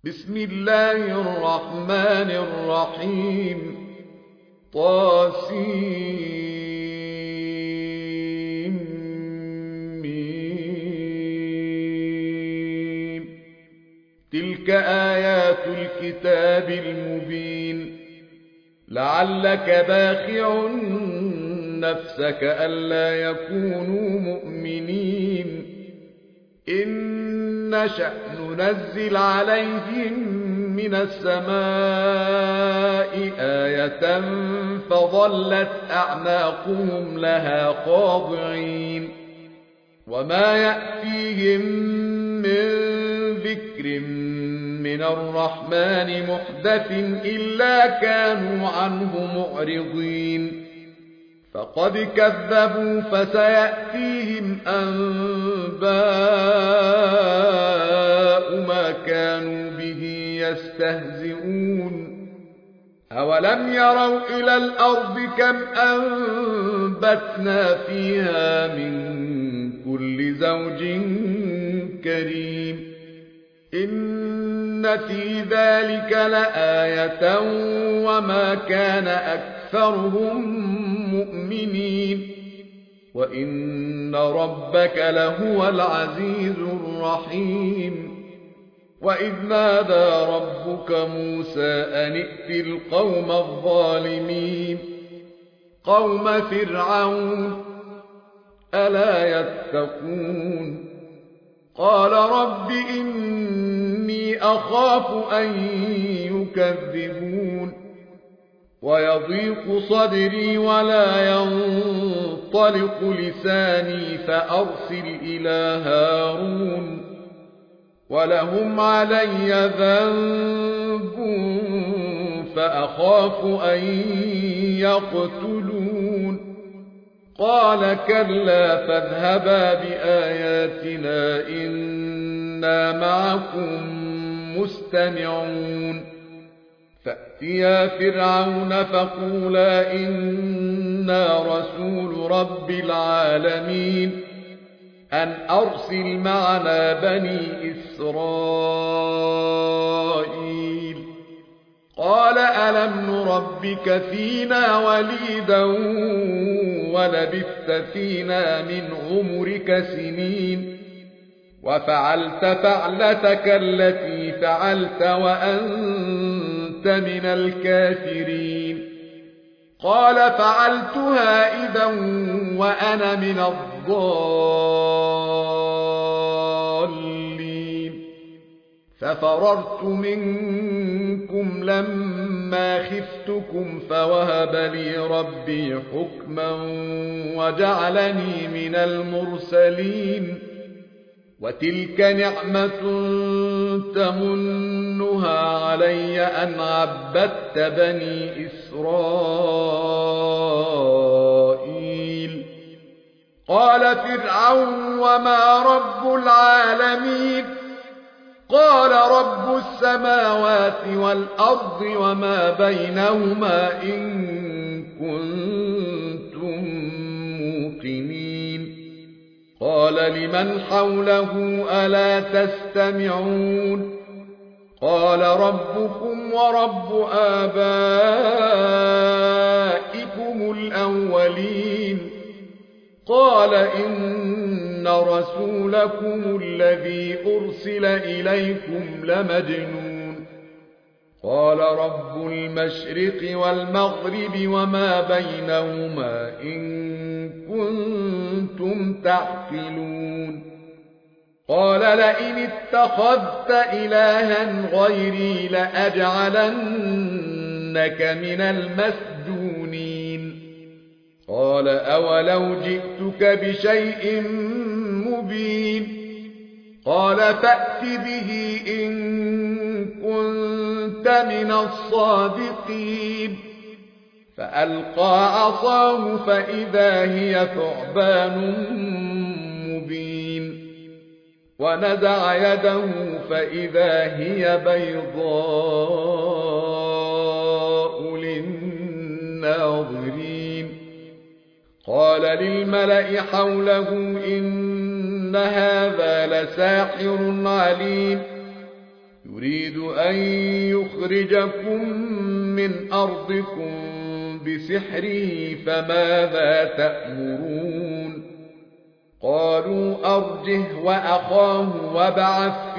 بسم الله الرحمن الرحيم طاسيم ميم. تلك آيات الكتاب المبين. لعلك باخع نفسك ألا يكونوا مؤمنين إن نشأ ننزل عليهم من السماء آية فظلت أعناقهم لها خاضعين وما يأتيهم من ذكر من الرحمن محدث إلا كانوا عنه معرضين فقد كذبوا فسيأتيهم أنباء ما كانوا به يستهزئون أولم يروا إلى الأرض كم أنبتنا فيها من كل زوج كريم إن في ذلك لآية وما كان أكثرهم مؤمنين وإن ربك لهو العزيز الرحيم وإذ نادى ربك موسى أن ائت القوم الظالمين قوم فرعون ألا يتقون قال رب إني أخاف أن يكذبون ويضيق صدري ولا ينطلق لساني فأرسل إلى هارون ولهم علي ذنب فأخاف أن يقتلون قال كلا فاذهبا بآياتنا إنا معكم مستمعون فأتيا فرعون فقولا إنا رسول رب العالمين أن أرسل معنا بني إسرائيل قال ألم نربك فينا وليدا ولبثت فينا من عمرك سنين وفعلت فعلتك التي فعلت وأنت من الكافرين قال فعلتها إذا وأنا من الضالين ففررت منكم لما خفتكم فوهب لي ربي حكما وجعلني من المرسلين وتلك نعمة تمنها علي أن عبدت بني إسرائيل قال فرعون وما رب العالمين قال رب السماوات والأرض وما بينهما إن كنتم موقنين قال لمن حوله ألا تستمعون قال ربكم ورب آبائكم الأولين قال إن رسولكم الذي أرسل إليكم لمجنون قال رب المشرق والمغرب وما بينهما إن كنتم تعقلون قال لئن اتخذت إلها غيري لأجعلنك من المسجونين قال أولو جئتك بشيء مبين قال فأت به إن كنت من الصادقين فألقى عصاه فإذا هي ثعبان مبين ونزع يده فإذا هي بيضاء للناظرين قال للملأ حوله إن هذا لساحر عليم يريد أن يخرجكم من أرضكم بسحره فماذا تأمرون قالوا أرجه وأخاه وابعث في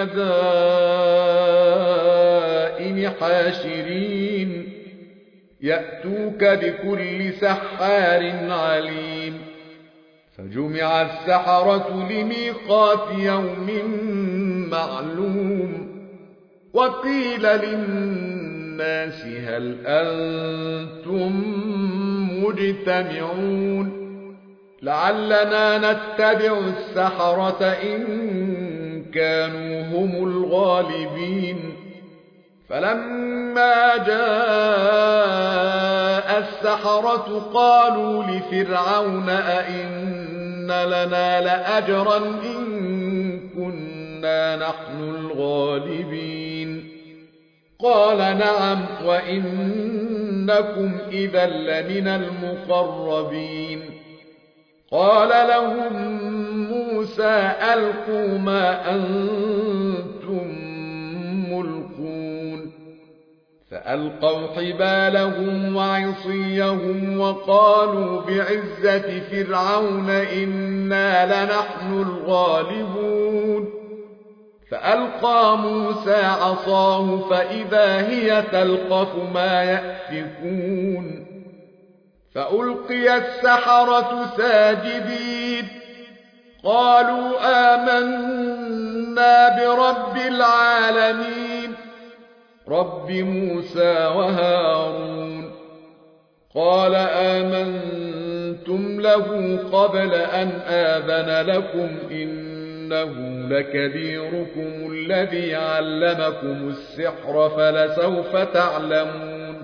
المدائن حاشرين يأتوك بكل سحار عليم فجمع السحرة لميقات يوم معلوم وقيل للناس هل أنتم مجتمعون لعلنا نتبع السحرة إن كانوا هم الغالبين فلما جاء السحرة قالوا لفرعون أئن لنا لأجرا إن كنا نحن الغالبين قال نعم وإنكم إذا لمن المقربين قال لهم موسى ألقوا ما أنتم ملقون فألقوا حبالهم وعصيهم وقالوا بعزة فرعون إنا لنحن الغالبون فألقى موسى عصاه فإذا هي تلقف ما يأفكون فألقي السحرة ساجدين قالوا آمنا برب العالمين رب موسى وهارون قال آمنتم له قبل أن آذن لكم إنه لكبيركم الذي علمكم السحر فلسوف تعلمون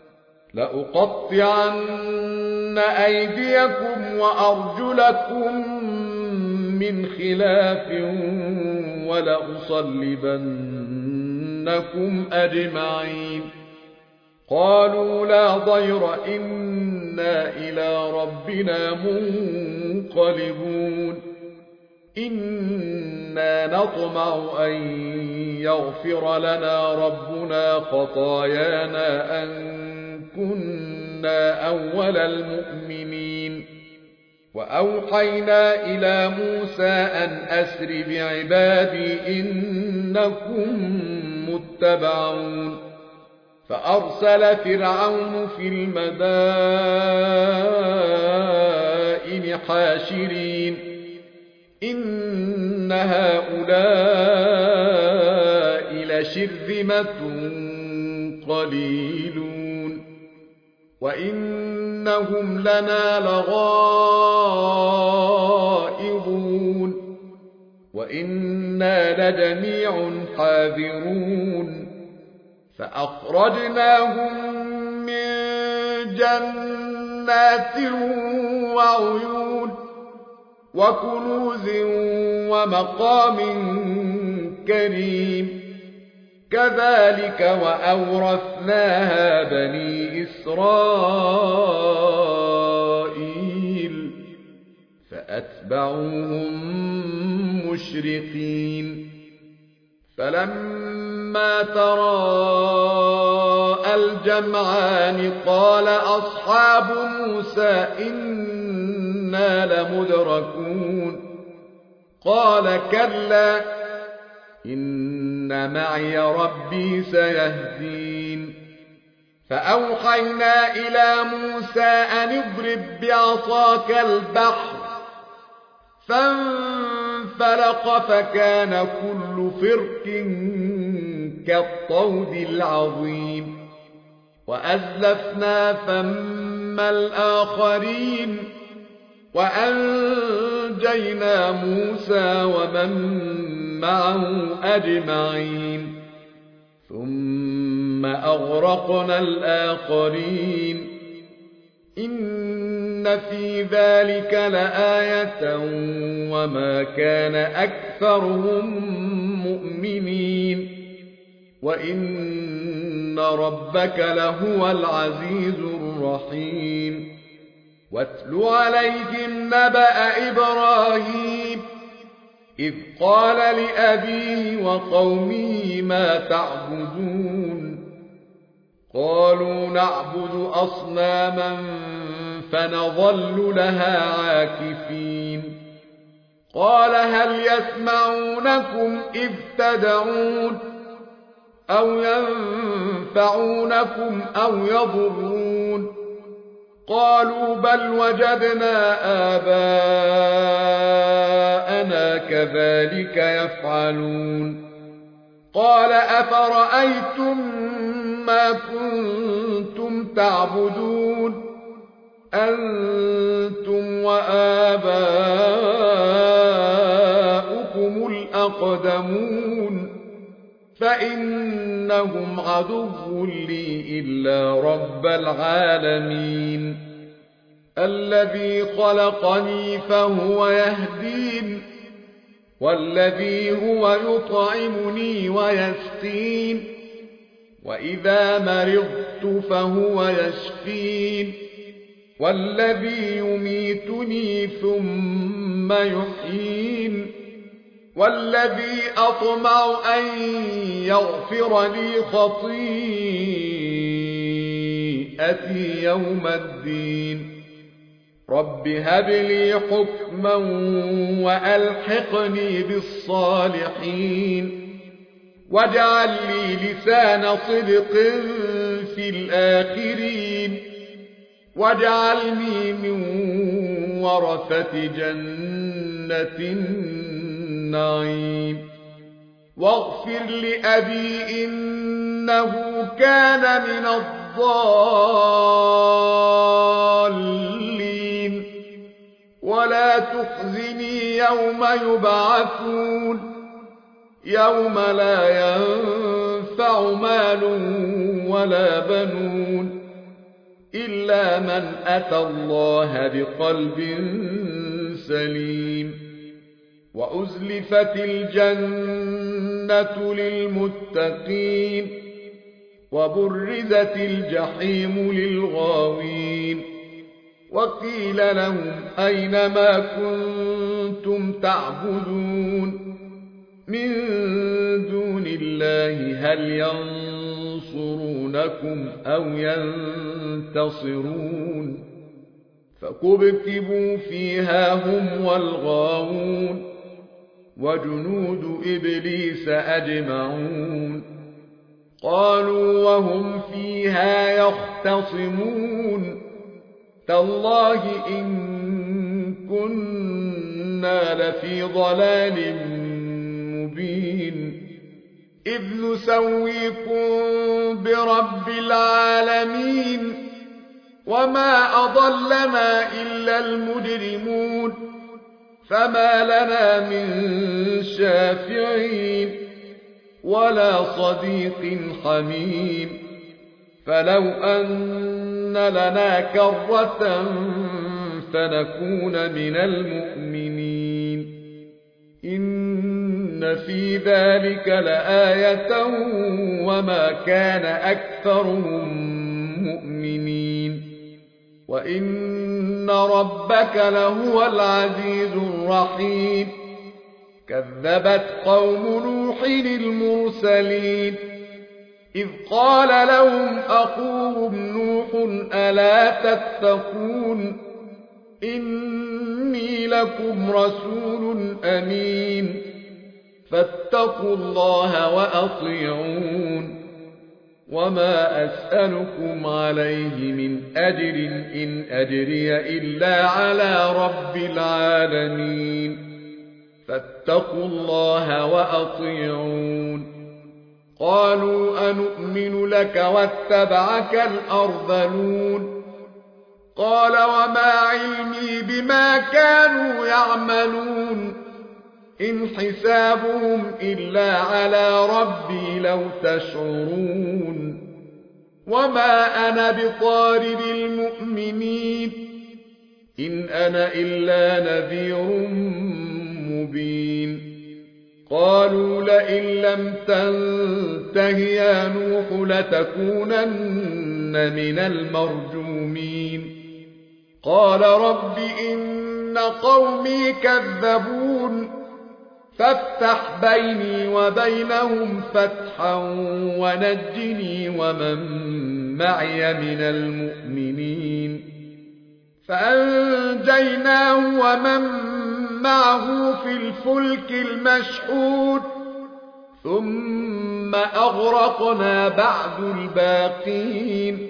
لأقطعن أيديكم وأرجلكم من خلاف ولأصلبنكم أجمعين قالوا لا ضير إنا إلى ربنا منقلبون إنا نطمع أن يغفر لنا ربنا خطايانا أن كنا أول المؤمنين وأوحينا إلى موسى أن أسر بعبادي إنكم متبعون فأرسل فرعون في المدائن حاشرين إن هؤلاء لشرذمة قليلون وإنهم لنا لغائظون وإنا لجميع حاذرون فأخرجناهم من جنات وعيون وكنوز ومقام كريم كذلك وأورثناها بني إسرائيل فأتبعوهم مشرقين فلما تراءى الجمعان قال أصحاب موسى إنا لمدركون قال كلا إن معي ربي سيهدين فأوحينا إلى موسى أن اضرب بعصاك البحر فانفلق فكان كل فرق كالطود العظيم وأزلفنا ثم الآخرين وأنجينا موسى ومن معه أجمعين ثم أغرقنا الآخرين إن في ذلك لآية وما كان أكثرهم مؤمنين وإن ربك لهو العزيز الرحيم واتل عليهم نبأ إبراهيم إذ قال لأبيه وقومه ما تعبدون قالوا نعبد أصناما فنظل لها عاكفين قال هل يسمعونكم إذ تدعون أو ينفعونكم أو يضرون قالوا بل وجدنا آباءنا كذلك يفعلون قال أفرأيتم ما كنتم تعبدون أنتم وآباؤكم الأقدمون فإنهم عدو لي إلا رب العالمين الذي خلقني فهو يهدين والذي هو يطعمني ويسقين وإذا مرضت فهو يشفين والذي يميتني ثم يحيين والذي أطمع أن يغفر لي خطيئتي يوم الدين رب هب لي حكما وألحقني بالصالحين واجعل لي لسان صدق في الآخرين واجعلني من ورثة جنة النعيم واغفر لأبي إنه كان من الضالين ولا تخزني يوم يبعثون يوم لا ينفع مال ولا بنون إلا من أتى الله بقلب سليم وأزلفت الجنة للمتقين وبرزت الجحيم للغاوين وقيل لهم أين ما كنتم تعبدون من دون الله هل ينصرونكم أو ينتصرون فكبكبوا فيها هم والغاوون وجنود إبليس أجمعون قالوا وهم فيها يختصمون تالله إن كنا لفي ضلال مبين إذ نسويكم برب العالمين وما أضلنا إلا المجرمون فما لنا من شافعين ولا صديق حميم فلو أن لنا كرة فنكون من المؤمنين إن في ذلك لآية وما كان أكثرهم مؤمنين وإن ربك لهو العزيز الرحيم كذبت قوم نوح المرسلين إذ قال لهم أخوهم نوح ألا تتقون إني لكم رسول أمين فاتقوا الله وأطيعون وما أسألكم عليه من أجر إن أجري إلا على رب العالمين فاتقوا الله وأطيعون قالوا أنؤمن لك واتبعك الأرذلون قال وما علمي بما كانوا يعملون إن حسابهم إلا على ربي لو تشعرون وما أنا بطارد المؤمنين إن أنا إلا نذير مبين قالوا لئن لم تنته يا نوح لتكونن من المرجومين قال رب إن قومي كذبون فافتح بيني وبينهم فتحا ونجني ومن معي من المؤمنين. فأنجيناه ومن معه في الفلك المشحون ثم أغرقنا بعد الباقين.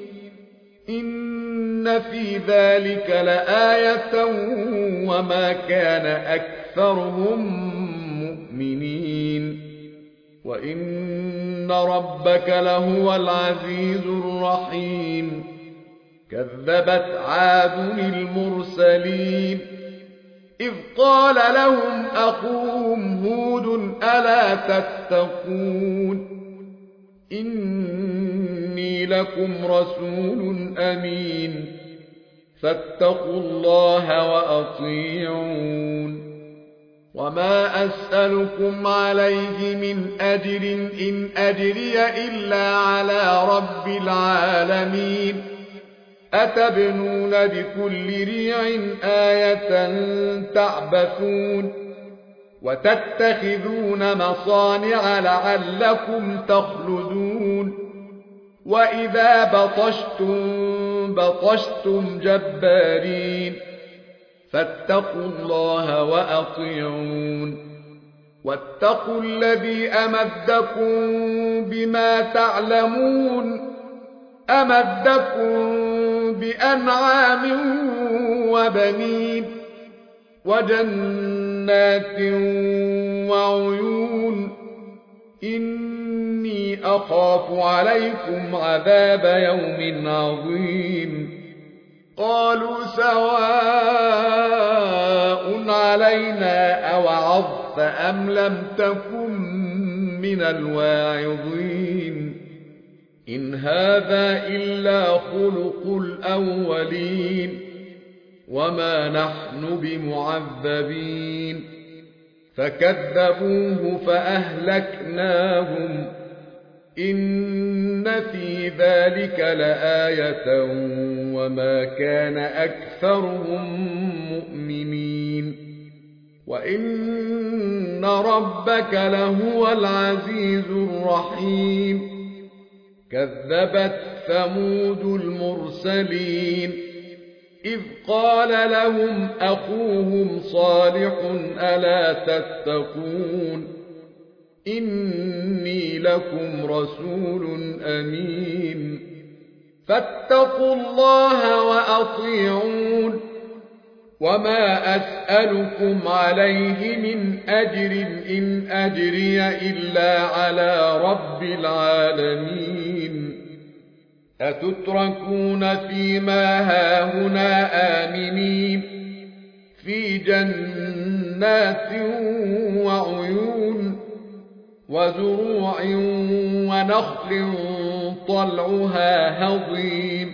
إن في ذلك لآية وما كان أكثرهم مؤمنين وإن ربك لهو العزيز الرحيم. كذبت عاد المرسلين إذ قال لهم أخوهم هود ألا تتقون إني لكم رسول أمين فاتقوا الله وأطيعون. وما أسألكم عليه من أجر إن أجري إلا على رب العالمين. أتبنون بكل ريع آية تعبثون وتتخذون مصانع لعلكم تخلدون وإذا بطشتم جبارين فاتقوا الله وأطيعون. واتقوا الذي أمدكم بما تعلمون أمدكم بأنعام وبنين وجنات وعيون. إني أخاف عليكم عذاب يوم عظيم. قالوا سواء علينا أوعظت أم لم تكن من الواعظين. إن هذا إلا خلق الأولين وما نحن بمعذبين. فكذبوه فأهلكناهم إن في ذلك لآية وما كان أكثرهم مؤمنين وإن ربك لهو العزيز الرحيم. كذبت ثمود المرسلين إذ قال لهم أخوهم صالح ألا تتقون إني لكم رسول أمين فاتقوا الله وأطيعون. وما أسألكم عليه من أجر إن أجري إلا على رب العالمين. أتتركون فيما هاهنا آمنين في جنات وعيون وزروع ونخل طلعها هضيم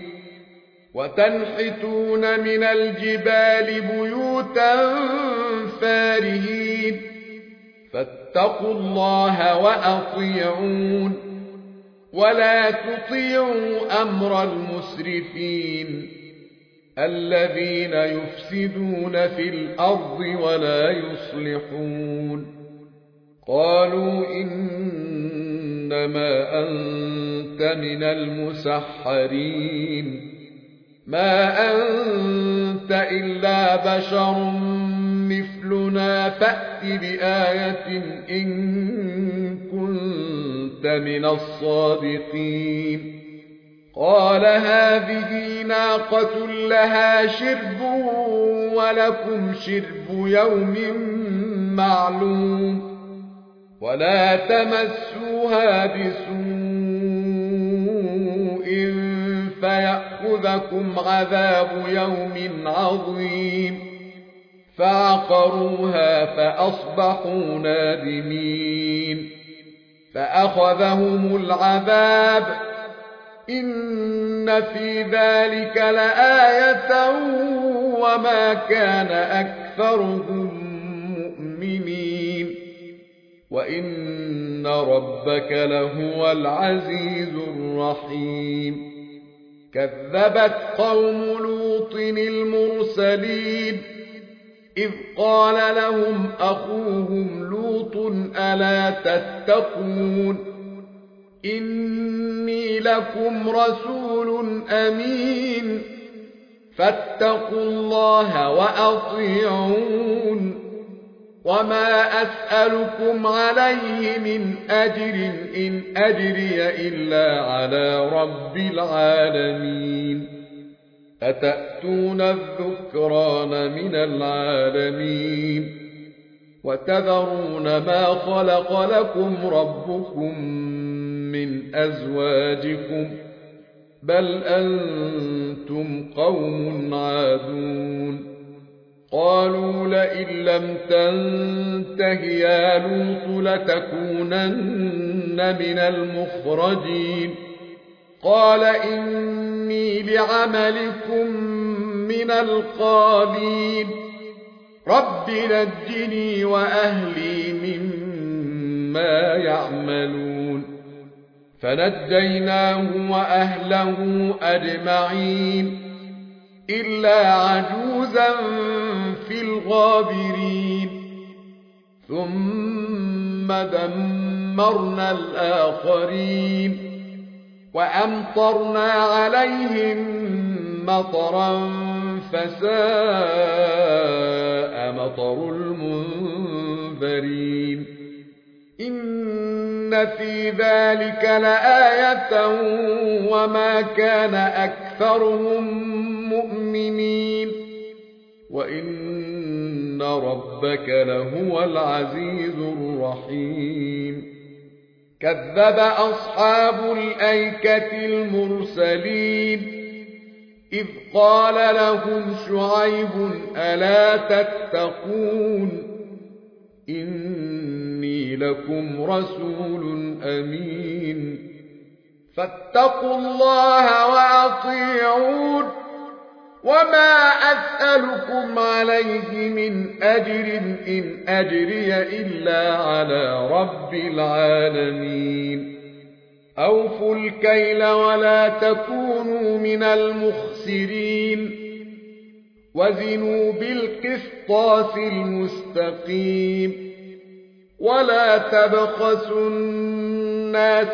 وتنحتون من الجبال بيوتا فارهين فاتقوا الله وأطيعون ولا تطيعوا أمر المسرفين الذين يفسدون في الأرض ولا يصلحون. قالوا إنما أنت من المسحرين ما أنت إلا بشر مثلنا فأت بآية إن كنت من الصادقين. قال هذه ناقة لها شرب ولكم شرب يوم معلوم ولا تمسوها بسوء فيأخذكم عذاب يوم عظيم. فعقروها فأصبحوا نادمين فأخذهم العذاب إن في ذلك لآية وما كان أكثرهم مؤمنين وإن ربك لهو العزيز الرحيم. كذبت قوم لوط المرسلين إذ قال لهم أخوهم لوط ألا تتقون إني لكم رسول أمين فاتقوا الله وأطيعون وما أسألكم عليه من أجر إن أجري إلا على رب العالمين أتأتون الذكران من العالمين وتذرون ما خلق لكم ربكم من أزواجكم بل أنتم قوم عادون قالوا لئن لم تنته يا لوط لتكونن من المخرجين قال إني لعملكم من القالين رب نجني وأهلي مما يعملون فنجيناه وأهله أجمعين إلا عجوزا في الغابرين ثم دمرنا الآخرين وأمطرنا عليهم مطرا فساء مطر المنذرين إن في ذلك لآية وما كان أكثرهم مؤمنين وإن ربك لهو العزيز الرحيم كذب أصحاب الأيكة المرسلين إذ قال لهم شعيب ألا تتقون إني لكم رسول أمين فاتقوا الله وأطيعون وما أسألكم عليه من أجر إن أجري إلا على رب العالمين أوفوا الكيل ولا تكونوا من المخسرين وزنوا بالقسطاس المستقيم ولا تبخسوا الناس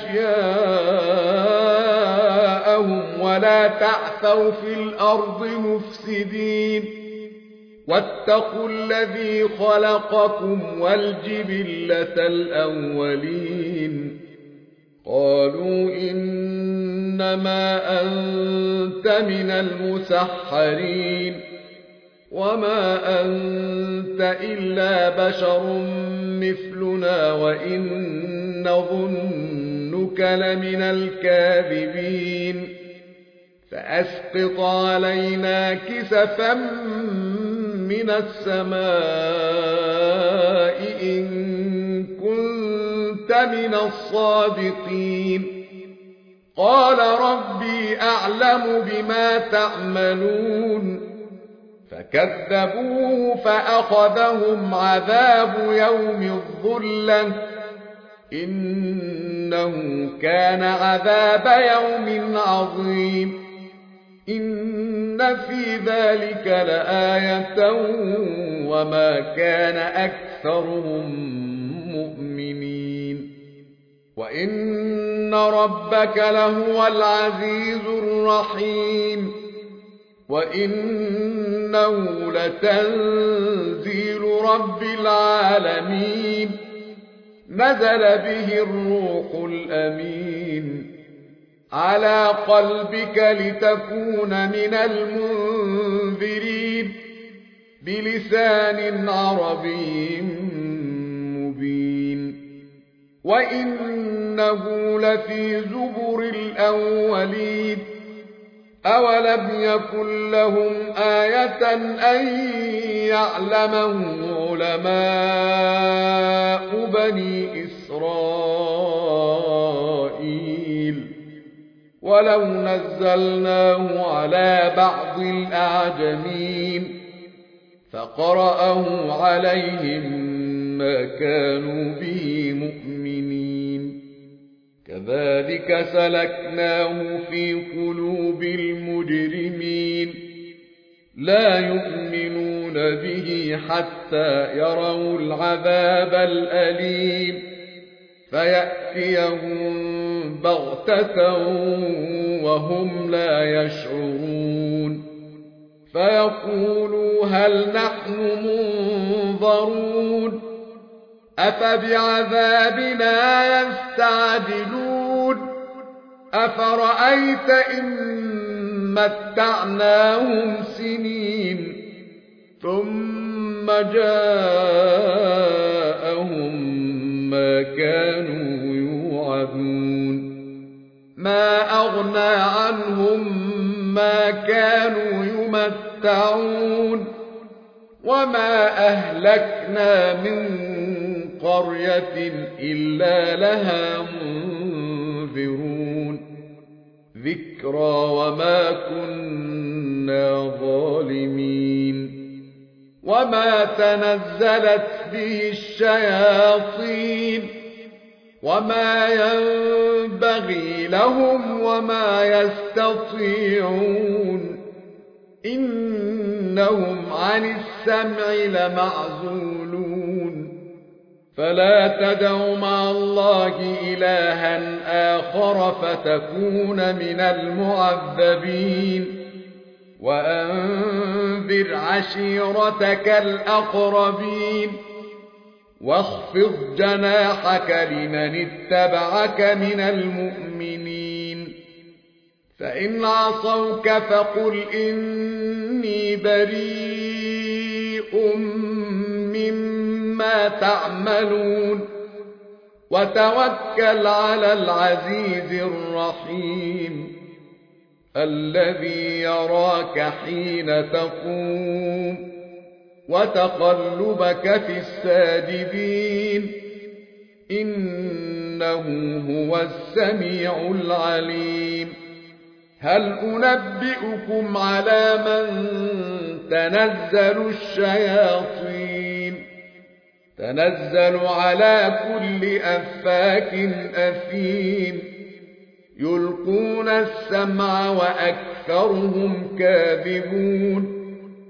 أشياءهم ولا تعثوا في الأرض مفسدين واتقوا الذي خلقكم والجبلة الأولين قالوا إنما أنت من المسحرين وما أنت إلا بشر مثلنا وإن نظنك لمن الكاذبين فأسقط علينا كسفا من السماء إن كنت من الصادقين قال ربي أعلم بما تعملون فكذبوه فأخذهم عذاب يوم الظلة إنه كان عذاب يوم عظيم إن في ذلك لآية وما كان أكثرهم مؤمنين وإن ربك لهو العزيز الرحيم وإنه لتنزيل رب العالمين نزل به الروح الأمين على قلبك لتكون من المنذرين بلسان عربي مبين وإنه لفي زبر الأولين أولم يكن لهم آية أن يعلمه علماء بني إسرائيل ولو نزلناه على بعض الأعجمين فقرأه عليهم ما كانوا به مؤمنين كذلك سلكناه في قلوب المجرمين لا يؤمنون يؤمنون به حتى يروا العذاب الأليم فيأتيهم بغتة وهم لا يشعرون فيقولوا هل نحن منظرون أفبعذابنا يستعجلون أفرأيت إن متعناهم سنين ثم جاءهم ما كانوا يوعدون ما أغنى عنهم ما كانوا يمتعون وما أهلكنا من قرية إلا لها منذرون ذكرى وما كنا ظالمين وما تنزلت به الشياطين وما ينبغي لهم وما يستطيعون إنهم عن السمع لمعزولون فلا تدع مع الله إلها آخر فتكون من المعذبين وأنذر عشيرتك الأقربين واخفض جناحك لمن اتبعك من المؤمنين فإن عصوك فقل إني بريء مما تعملون وتوكل على العزيز الرحيم الذي يراك حين تقوم وتقلبك في الساجدين إنه هو السميع العليم هل أنبئكم على من تنزل الشياطين تنزل على كل أفاك أثيم يلقون السمع وأكثرهم كاذبون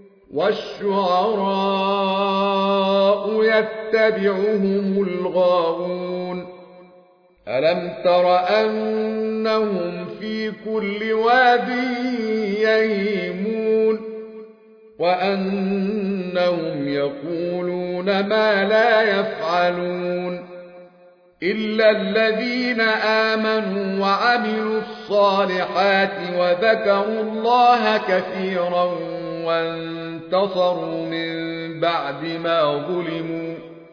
والشعراء يتبعهم الغاوون ألم تر أنهم في كل واد يهيمون وأنهم يقولون ما لا يفعلون إلا الذين آمنوا وعملوا الصالحات وذكروا الله كثيرا وانتصروا من بعد ما ظلموا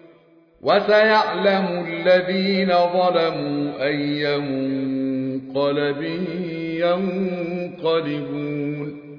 وسيعلم الذين ظلموا أي منقلب ينقلبون